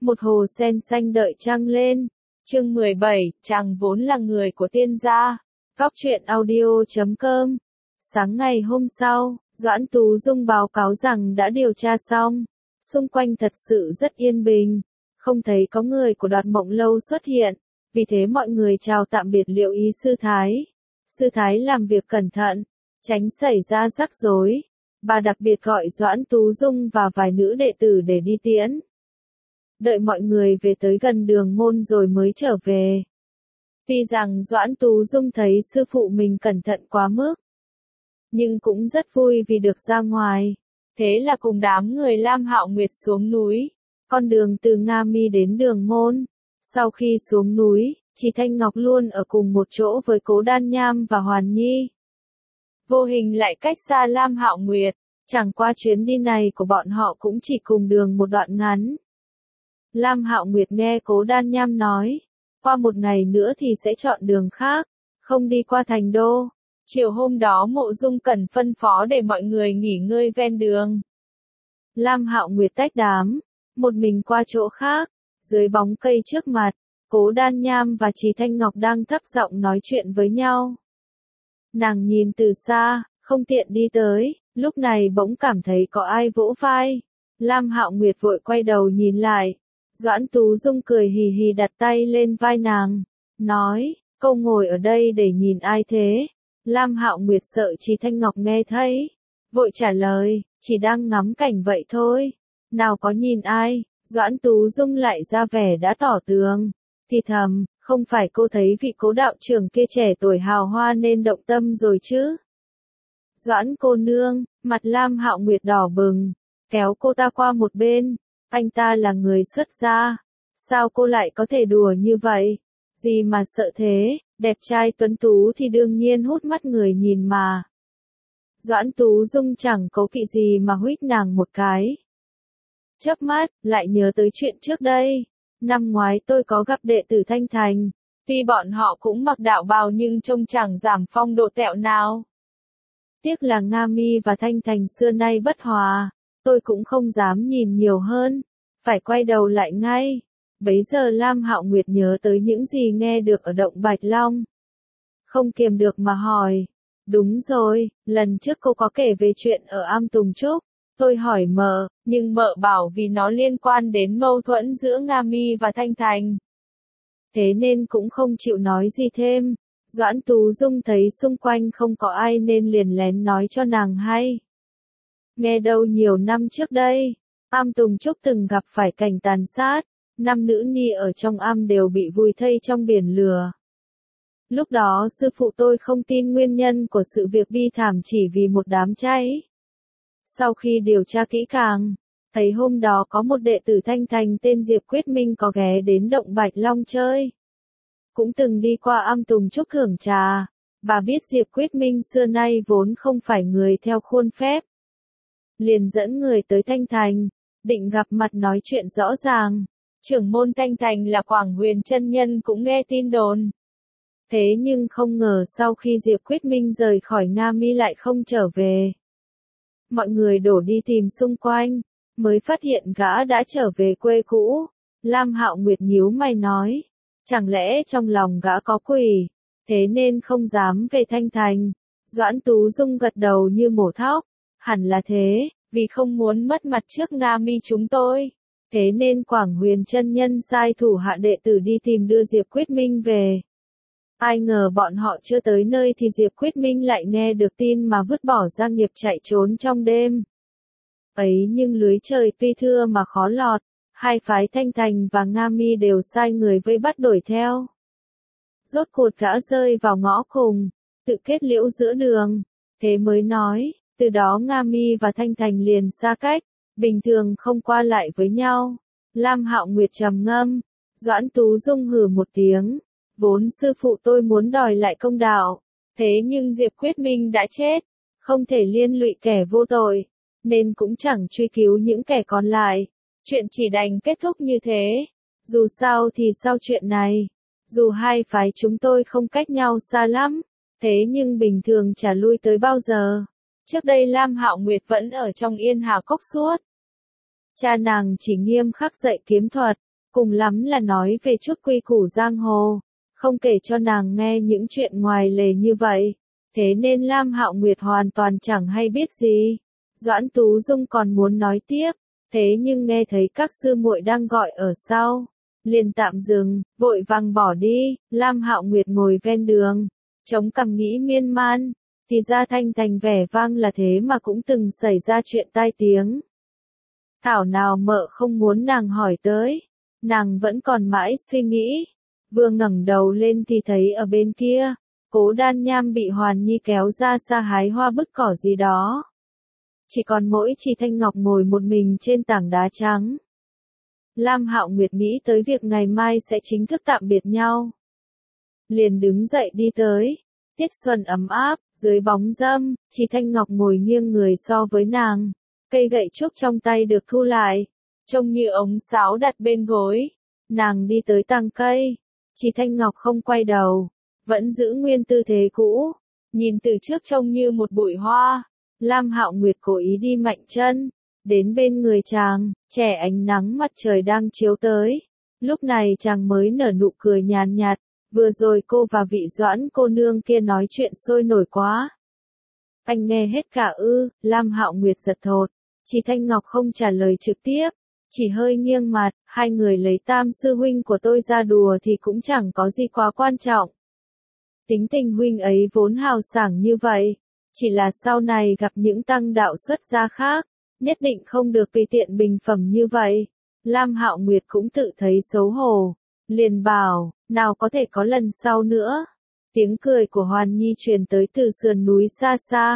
một hồ sen xanh đợi trăng lên. Chương 17, chàng vốn là người của tiên gia. Góc truyện audio.com. Sáng ngày hôm sau, Doãn Tú Dung báo cáo rằng đã điều tra xong. Xung quanh thật sự rất yên bình. Không thấy có người của Đoạt Mộng Lâu xuất hiện. Vì thế mọi người chào tạm biệt Liệu Ý sư thái. Sư thái làm việc cẩn thận, tránh xảy ra rắc rối. Bà đặc biệt gọi Doãn Tú Dung và vài nữ đệ tử để đi tiễn. Đợi mọi người về tới gần đường môn rồi mới trở về. Tuy rằng Doãn Tú Dung thấy sư phụ mình cẩn thận quá mức, nhưng cũng rất vui vì được ra ngoài. Thế là cùng đám người Lam Hạo Nguyệt xuống núi. Con đường từ Nga Mi đến đường môn. Sau khi xuống núi, Chỉ Thanh Ngọc luôn ở cùng một chỗ với Cố Đan Nham và Hoàn Nhi. Vô hình lại cách xa Lam Hạo Nguyệt. Chẳng qua chuyến đi này của bọn họ cũng chỉ cùng đường một đoạn ngắn. Lam Hạo Nguyệt nghe Cố Đan Nham nói, qua một ngày nữa thì sẽ chọn đường khác, không đi qua thành đô. Chiều hôm đó Mộ Dung cần phân phó để mọi người nghỉ ngơi ven đường. Lam Hạo Nguyệt tách đám, một mình qua chỗ khác, dưới bóng cây trước mặt, Cố Đan Nham và Chỉ Thanh Ngọc đang thấp giọng nói chuyện với nhau. Nàng nhìn từ xa, không tiện đi tới, lúc này bỗng cảm thấy có ai vỗ vai. Lam Hạo Nguyệt vội quay đầu nhìn lại. Doãn Tú Dung cười hì hì đặt tay lên vai nàng, nói, cô ngồi ở đây để nhìn ai thế? Lam Hạo Nguyệt sợ Chỉ Thanh Ngọc nghe thấy, vội trả lời, chỉ đang ngắm cảnh vậy thôi, nào có nhìn ai. Doãn Tú Dung lại ra vẻ đã tỏ tường, thì thầm, không phải cô thấy vị Cố đạo trưởng kia trẻ tuổi hào hoa nên động tâm rồi chứ? Doãn cô nương, mặt Lam Hạo Nguyệt đỏ bừng, kéo cô ta qua một bên. Anh ta là người xuất gia, sao cô lại có thể đùa như vậy? Gì mà sợ thế, đẹp trai tuấn tú thì đương nhiên hút mắt người nhìn mà. Doãn Tú Dung chẳng cố kỵ gì mà huých nàng một cái. Chớp mắt, lại nhớ tới chuyện trước đây. Năm ngoái tôi có gặp đệ tử Thanh Thành, tuy bọn họ cũng mặc đạo bào nhưng trông chẳng giảm phong độ tẹo nào. Tiếc là Nga Mi và Thanh Thành xưa nay bất hòa. Tôi cũng không dám nhìn nhiều hơn, phải quay đầu lại ngay. Bấy giờ Lam Hạo Nguyệt nhớ tới những gì nghe được ở động Bạch Long. Không kiềm được mà hỏi, đúng rồi, lần trước cô có kể về chuyện ở Am Tùng Trúc. Tôi hỏi mợ, nhưng mợ bảo vì nó liên quan đến mâu thuẫn giữa Nga Mi và Thanh Thành. Thế nên cũng không chịu nói gì thêm. Doãn Tú Dung thấy xung quanh không có ai nên liền lén nói cho nàng hay. Nghe đâu nhiều năm trước đây, Am Tùng Trúc từng gặp phải cảnh tàn sát, 5 nữ nhi ở trong am đều bị vùi thây trong biển lửa. Lúc đó sư phụ tôi không tin nguyên nhân của sự việc bi thảm chỉ vì một đám cháy. Sau khi điều tra kỹ càng, thấy hôm đó có một đệ tử Thanh Thành tên Diệp Quyết Minh có ghé đến động Bạch Long chơi. Cũng từng đi qua Am Tùng Trúc hưởng trà, bà biết Diệp Quyết Minh xưa nay vốn không phải người theo khuôn phép. Liền dẫn người tới Thanh Thành, định gặp mặt nói chuyện rõ ràng. Trưởng môn Thanh Thành là Quảng Huyền chân nhân cũng nghe tin đồn. Thế nhưng không ngờ sau khi Diệp Quyết Minh rời khỏi Nga Mi lại không trở về. Mọi người đổ đi tìm xung quanh, mới phát hiện gã đã trở về quê cũ. Lam Hạo Nguyệt nhíu mày nói, chẳng lẽ trong lòng gã có quỷ, thế nên không dám về Thanh Thành. Doãn Tú Dung gật đầu như mổ thóc. Hẳn là thế, vì không muốn mất mặt trước Nga Mi chúng tôi. Thế nên Quảng Huyền chân nhân sai thủ hạ đệ tử đi tìm đưa Diệp Quyết Minh về. Ai ngờ bọn họ chưa tới nơi thì Diệp Quyết Minh lại nghe được tin mà vứt bỏ gia nghiệp chạy trốn trong đêm. Ấy nhưng lưới trời tuy thưa mà khó lọt, hai phái Thanh Thành và Nga Mi đều sai người vây bắt đuổi theo. Rốt cuộc gã rơi vào ngõ cùng, tự kết liễu giữa đường, thế mới nói. Từ đó Nga Mi và Thanh Thành liền xa cách, bình thường không qua lại với nhau. Lam Hạo Nguyệt trầm ngâm, Doãn Tú Dung hừ một tiếng, vốn sư phụ tôi muốn đòi lại công đạo, thế nhưng Diệp Quyết Minh đã chết, không thể liên lụy kẻ vô tội, nên cũng chẳng truy cứu những kẻ còn lại. Chuyện chỉ đành kết thúc như thế. Dù sao thì sau chuyện này, dù hai phái chúng tôi không cách nhau xa lắm, thế nhưng bình thường chả lui tới bao giờ. Trước đây Lam Hạo Nguyệt vẫn ở trong Yên Hà Cốc suốt. Cha nàng chỉ nghiêm khắc dạy kiếm thuật, cùng lắm là nói về chút quy củ giang hồ, không kể cho nàng nghe những chuyện ngoài lề như vậy. Thế nên Lam Hạo Nguyệt hoàn toàn chẳng hay biết gì. Doãn Tú Dung còn muốn nói tiếp, thế nhưng nghe thấy các sư muội đang gọi ở sau, liền tạm dừng, vội vàng bỏ đi. Lam Hạo Nguyệt ngồi ven đường, chống cằm nghĩ miên man, thì ra Thanh Thành vẻ vang là thế mà cũng từng xảy ra chuyện tai tiếng. Thảo nào mợ không muốn nàng hỏi tới, nàng vẫn còn mãi suy nghĩ. Vừa ngẩng đầu lên thì thấy ở bên kia, Cố Đan Nham bị Hoàn Nhi kéo ra xa hái hoa bứt cỏ gì đó. Chỉ còn mỗi Trì Thanh Ngọc ngồi một mình trên tảng đá trắng. Lam Hạo Nguyệt nghĩ tới việc ngày mai sẽ chính thức tạm biệt nhau. Liền đứng dậy đi tới. Tiết xuân ấm áp, dưới bóng râm, Trì Thanh Ngọc ngồi nghiêng người so với nàng. Cây gậy trúc trong tay được thu lại, trông như ống sáo đặt bên gối. Nàng đi tới tàng cây. Trì Thanh Ngọc không quay đầu, vẫn giữ nguyên tư thế cũ, nhìn từ trước trông như một bụi hoa. Lam Hạo Nguyệt cố ý đi mạnh chân, đến bên người chàng, trẻ ánh nắng mặt trời đang chiếu tới. Lúc này chàng mới nở nụ cười nhàn nhạt, vừa rồi cô và vị Doãn cô nương kia nói chuyện sôi nổi quá. Anh nghe hết cả ư? Lam Hạo Nguyệt giật thột. Trì Thanh Ngọc không trả lời trực tiếp, chỉ hơi nghiêng mặt. Hai người lấy Tam sư huynh của tôi ra đùa thì cũng chẳng có gì quá quan trọng. Tính tình huynh ấy vốn hào sảng như vậy, chỉ là sau này gặp những tăng đạo xuất gia khác, nhất định không được tùy tiện bình phẩm như vậy. Lam Hạo Nguyệt cũng tự thấy xấu hổ, liền bảo, nào có thể có lần sau nữa. Tiếng cười của Hoàn Nhi truyền tới từ sườn núi xa xa.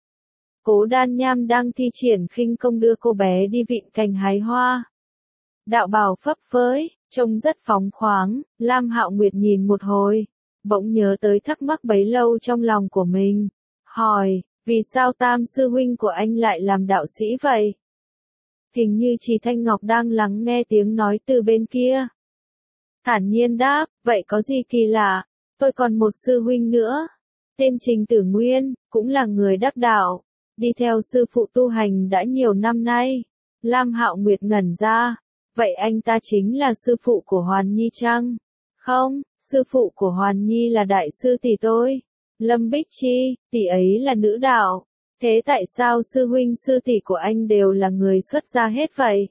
Cố Đan Nham đang thi triển khinh công đưa cô bé đi vịn cành hái hoa. Đạo bào phấp phới, trông rất phóng khoáng. Lam Hạo Nguyệt nhìn một hồi, bỗng nhớ tới thắc mắc bấy lâu trong lòng của mình. Hỏi, vì sao Tam sư huynh của anh lại làm đạo sĩ vậy? Hình như Trì Thanh Ngọc đang lắng nghe tiếng nói từ bên kia. Thản nhiên đáp, vậy có gì kỳ lạ, tôi còn một sư huynh nữa. Tên Trình Tử Nguyên, cũng là người đắc đạo, đi theo sư phụ tu hành đã nhiều năm nay. Lam Hạo Nguyệt ngẩn ra, vậy anh ta chính là sư phụ của Hoàn Nhi chăng? Không, sư phụ của Hoàn Nhi là đại sư tỷ tôi, Lâm Bích Chi, tỷ ấy là nữ đạo. Thế tại sao sư huynh sư tỷ của anh đều là người xuất gia hết vậy?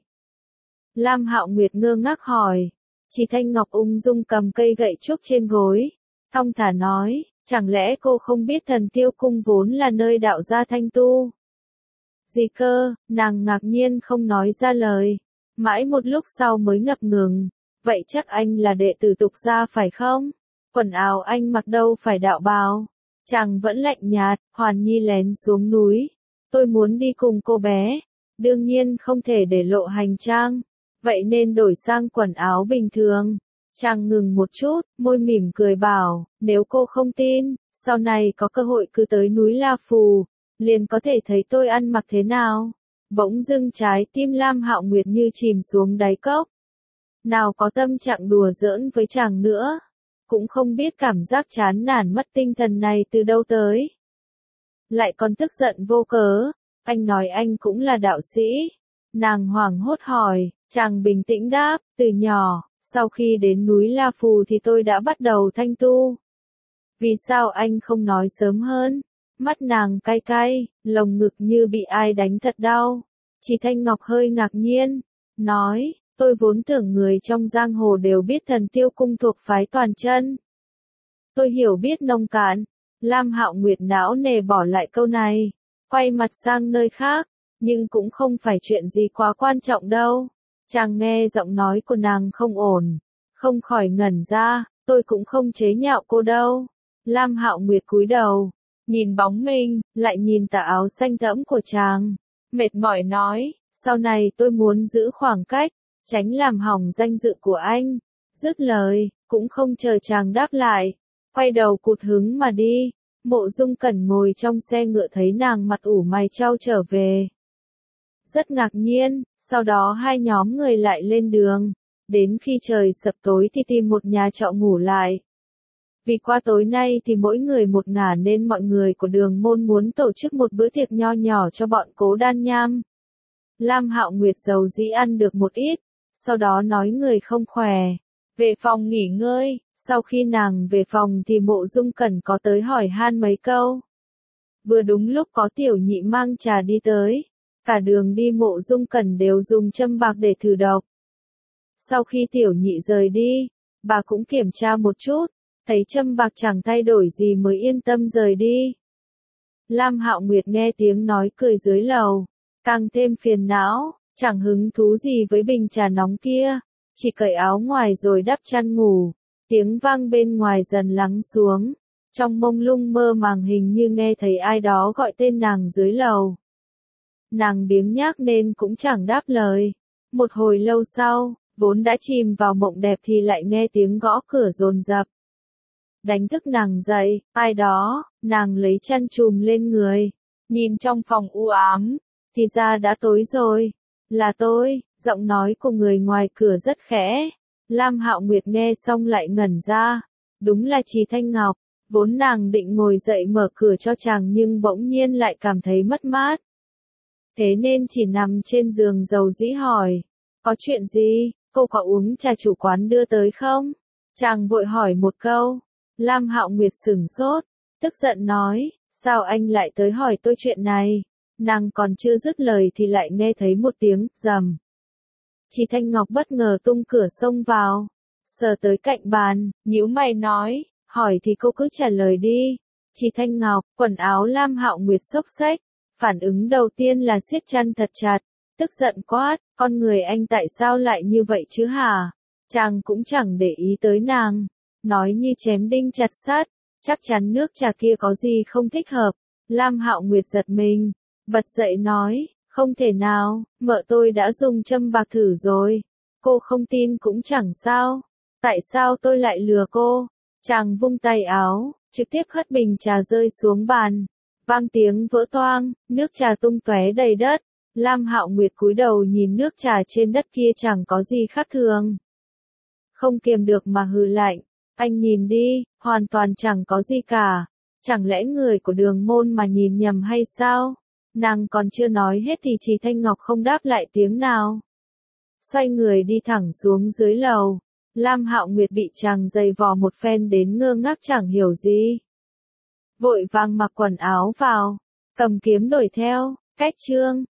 Lam Hạo Nguyệt ngơ ngác hỏi. Trì Thanh Ngọc ung dung cầm cây gậy trúc trên gối, thong thả nói, chẳng lẽ cô không biết Thần Tiêu Cung vốn là nơi đạo gia thanh tu? Gì cơ? Nàng ngạc nhiên không nói ra lời, mãi một lúc sau mới ngập ngừng. Vậy chắc anh là đệ tử tục gia phải không? Quần áo anh mặc đâu phải đạo bào. Chàng vẫn lạnh nhạt. Hoàn Nhi lén xuống núi, tôi muốn đi cùng cô bé, đương nhiên không thể để lộ hành trang, vậy nên đổi sang quần áo bình thường. Chàng ngừng một chút, môi mỉm cười bảo, nếu cô không tin, sau này có cơ hội cứ tới núi La Phù, liền có thể thấy tôi ăn mặc thế nào. Bỗng dưng trái tim Lam Hạo Nguyệt như chìm xuống đáy cốc. Nào có tâm trạng đùa giỡn với chàng nữa, cũng không biết cảm giác chán nản mất tinh thần này từ đâu tới. Lại còn tức giận vô cớ, anh nói anh cũng là đạo sĩ. Nàng hoảng hốt hỏi, chàng bình tĩnh đáp, từ nhỏ, sau khi đến núi La Phù thì tôi đã bắt đầu thanh tu. Vì sao anh không nói sớm hơn? Mắt nàng cay cay, lồng ngực như bị ai đánh thật đau. Trì Thanh Ngọc hơi ngạc nhiên, nói, tôi vốn tưởng người trong giang hồ đều biết Thần Tiêu Cung thuộc phái Toàn Chân. Tôi hiểu biết nông cạn. Lam Hạo Nguyệt não nề bỏ lại câu này, quay mặt sang nơi khác, nhưng cũng không phải chuyện gì quá quan trọng đâu. Chàng nghe giọng nói của nàng không ổn, không khỏi ngẩn ra, tôi cũng không chế nhạo cô đâu. Lam Hạo Nguyệt cúi đầu, nhìn bóng mình, lại nhìn tà áo xanh thẫm của chàng, mệt mỏi nói, sau này tôi muốn giữ khoảng cách, tránh làm hỏng danh dự của anh. Dứt lời, cũng không chờ chàng đáp lại, quay đầu cụt hứng mà đi. Mộ Dung Cẩn ngồi trong xe ngựa thấy nàng mặt ủ mày trao trở về, rất ngạc nhiên. Sau đó hai nhóm người lại lên đường, đến khi trời sập tối thì tìm một nhà trọ ngủ lại. Vì qua tối nay thì mỗi người một ngả nên mọi người của Đường Môn muốn tổ chức một bữa tiệc nho nhỏ cho bọn Cố Đan Nham. Lam Hạo Nguyệt dầu dĩ ăn được một ít, sau đó nói người không khỏe, về phòng nghỉ ngơi. Sau khi nàng về phòng thì Mộ Dung Cẩn có tới hỏi han mấy câu. Vừa đúng lúc có tiểu nhị mang trà đi tới, cả đường đi Mộ Dung Cẩn đều dùng châm bạc để thử độc. Sau khi tiểu nhị rời đi, bà cũng kiểm tra một chút, thấy châm bạc chẳng thay đổi gì mới yên tâm rời đi. Lam Hạo Nguyệt nghe tiếng nói cười dưới lầu, càng thêm phiền não, chẳng hứng thú gì với bình trà nóng kia, chỉ cởi áo ngoài rồi đắp chăn ngủ. Tiếng vang bên ngoài dần lắng xuống, trong mông lung mơ màng hình như nghe thấy ai đó gọi tên nàng dưới lầu. Nàng biếng nhác nên cũng chẳng đáp lời. Một hồi lâu sau, vốn đã chìm vào mộng đẹp thì lại nghe tiếng gõ cửa dồn dập. Đánh thức nàng dậy, ai đó, nàng lấy chăn trùm lên người, nhìn trong phòng u ám, thì ra đã tối rồi. Là tôi, giọng nói của người ngoài cửa rất khẽ. Lam Hạo Nguyệt nghe xong lại ngẩn ra, đúng là Trì Thanh Ngọc, vốn nàng định ngồi dậy mở cửa cho chàng nhưng bỗng nhiên lại cảm thấy mất mát. Thế nên chỉ nằm trên giường dầu dĩ hỏi, có chuyện gì, cô có uống trà chủ quán đưa tới không? Chàng vội hỏi một câu, Lam Hạo Nguyệt sửng sốt, tức giận nói, sao anh lại tới hỏi tôi chuyện này? Nàng còn chưa dứt lời thì lại nghe thấy một tiếng rầm. Trì Thanh Ngọc bất ngờ tung cửa xông vào, sờ tới cạnh bàn, nhíu mày nói, hỏi thì cô cứ trả lời đi. Trì Thanh Ngọc, quần áo Lam Hạo Nguyệt xốc xếch, phản ứng đầu tiên là siết chăn thật chặt, tức giận quát, con người anh tại sao lại như vậy chứ hả? Chàng cũng chẳng để ý tới nàng, nói như chém đinh chặt sắt, chắc chắn nước trà kia có gì không thích hợp. Lam Hạo Nguyệt giật mình, bật dậy nói, không thể nào, mợ tôi đã dùng châm bạc thử rồi. Cô không tin cũng chẳng sao. Tại sao tôi lại lừa cô? Chàng vung tay áo, trực tiếp hất bình trà rơi xuống bàn. Vang tiếng vỡ toang, nước trà tung tóe đầy đất. Lam Hạo Nguyệt cúi đầu nhìn nước trà trên đất kia chẳng có gì khác thường. Không kiềm được mà hừ lạnh. Anh nhìn đi, hoàn toàn chẳng có gì cả. Chẳng lẽ người của Đường Môn mà nhìn nhầm hay sao? Nàng còn chưa nói hết thì Trì Thanh Ngọc không đáp lại tiếng nào. Xoay người đi thẳng xuống dưới lầu. Lam Hạo Nguyệt bị chàng giày vò một phen đến ngơ ngác chẳng hiểu gì. Vội vàng mặc quần áo vào, cầm kiếm đuổi theo, cách chương.